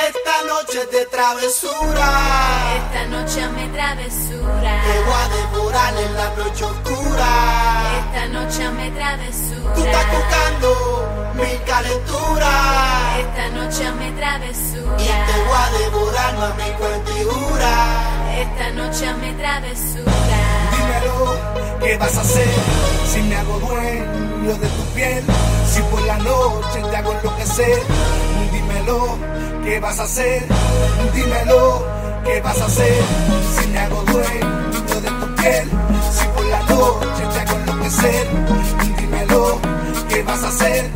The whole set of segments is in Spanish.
Esta noche es de travesura. Esta noche hazme travesura. Te voy a devorar en la noche oscura. Esta noche hazme travesura. Tú estás buscando mi calentura. Esta noche hazme travesura. Y te voy a devorar, mami, cuentijura. Esta noche hazme travesura. Dímelo, ¿qué vas a hacer si me hago dueño de tu piel? Si por la noche te hago enloquecer. Dímelo, ¿qué vas a hacer? Dímelo, ¿qué vas a hacer si me hago dueño de tu piel? Si por la noche te hago enloquecer. Dímelo, ¿qué vas a hacer?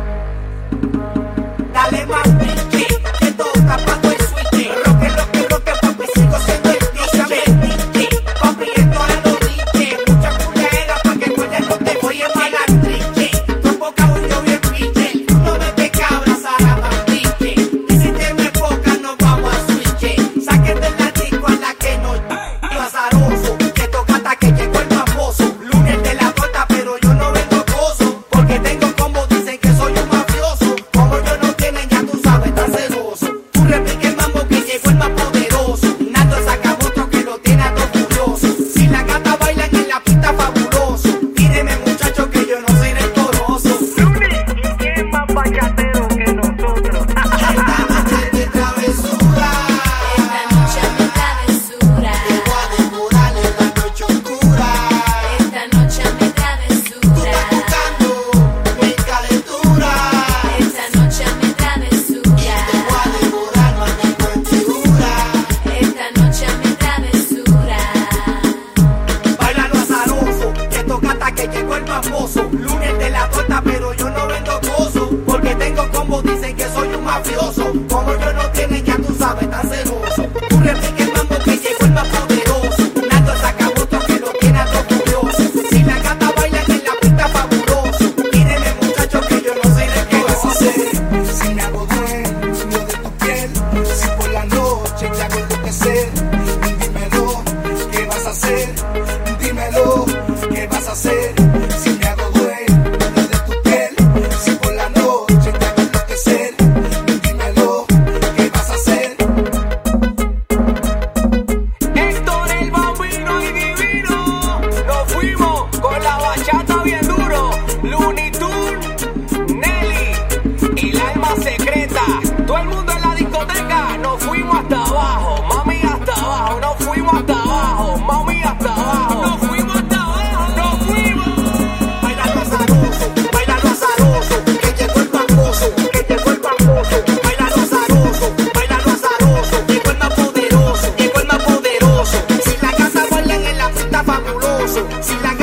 Dale más pique, que todo está pato el switch. Roque, roque, roque, papi, sigo siendo el DJ. Papi, esto a lo dije. Mucha culera pa' que mueras, no te voy a embalar trique. Tu boca huyó bien piche. Tú no ves cabra, Sara Mantique. Y si te me enfocas, nos vamos a switch. Saquen de la disco a la que no. Yo azaroso, que toca hasta que llegó el famoso. Lunes de la torta, pero yo no vengo gozo. Porque tengo como dicen que soy un mafioso. Como yo no tienen, ya tú sabes, tan celoso. Tú replica el mambo que llegó el más poderoso. Nando saca otro que lo tiene a todo furioso. Si la gata bailan en la pista, fabuloso. Tíreme, muchacho, que yo no soy retoroso. Lunes, ¿y quién más bachatero que nosotros? Esta noche es de travesura. Esta noche hazme travesura. Te voy a devorar en la noche oscura. Esta noche hazme Tú travesura. estás buscando mi calentura. Esta noche hazme travesura. Te voy a devorar, mami, cuentijura. Esta noche hazme travesura. Bailalo azaroso, que toca hasta que llegó el famoso. Lunes de la torta, pero yo no vendo gozo. Porque tengo como dicen que soy un mafioso. Como yo no tienen, ya tú sabes, tan celoso. Tú replica el mambo que llegó el más poderoso. Nando saca otro que lo tiene a todo furioso. Si la gata bailan en la pista, fabuloso. Míreme, muchacho, que yo no soy ¿Qué vas a hacer retoroso. si me hago dueño de tu piel? Si por la noche te hago enloquecer. Dímelo, ¿qué vas a hacer? Dímelo, ¿qué vas a hacer si me hago dueño de tu piel? Si por la noche te hago enloquecer. Dímelo, ¿qué vas a hacer? Héctor el Bambino y Divino. Nos fuimos con la bachata bien duro. Looney Tunes, Nelly y la alma secreta. Todo el mundo en la discoteca. Nos fuimos hasta abajo, mami hasta abajo. Nos fuimos hasta abajo, mami hasta abajo. Nos fuimos hasta abajo, nos fuimos. Bailalo azaroso, que llegó el famoso, que llegó el famoso. Bailalo azaroso, llegó el más poderoso, llegó el más poderoso. Si la casa bailan en la pista, fabuloso. Si la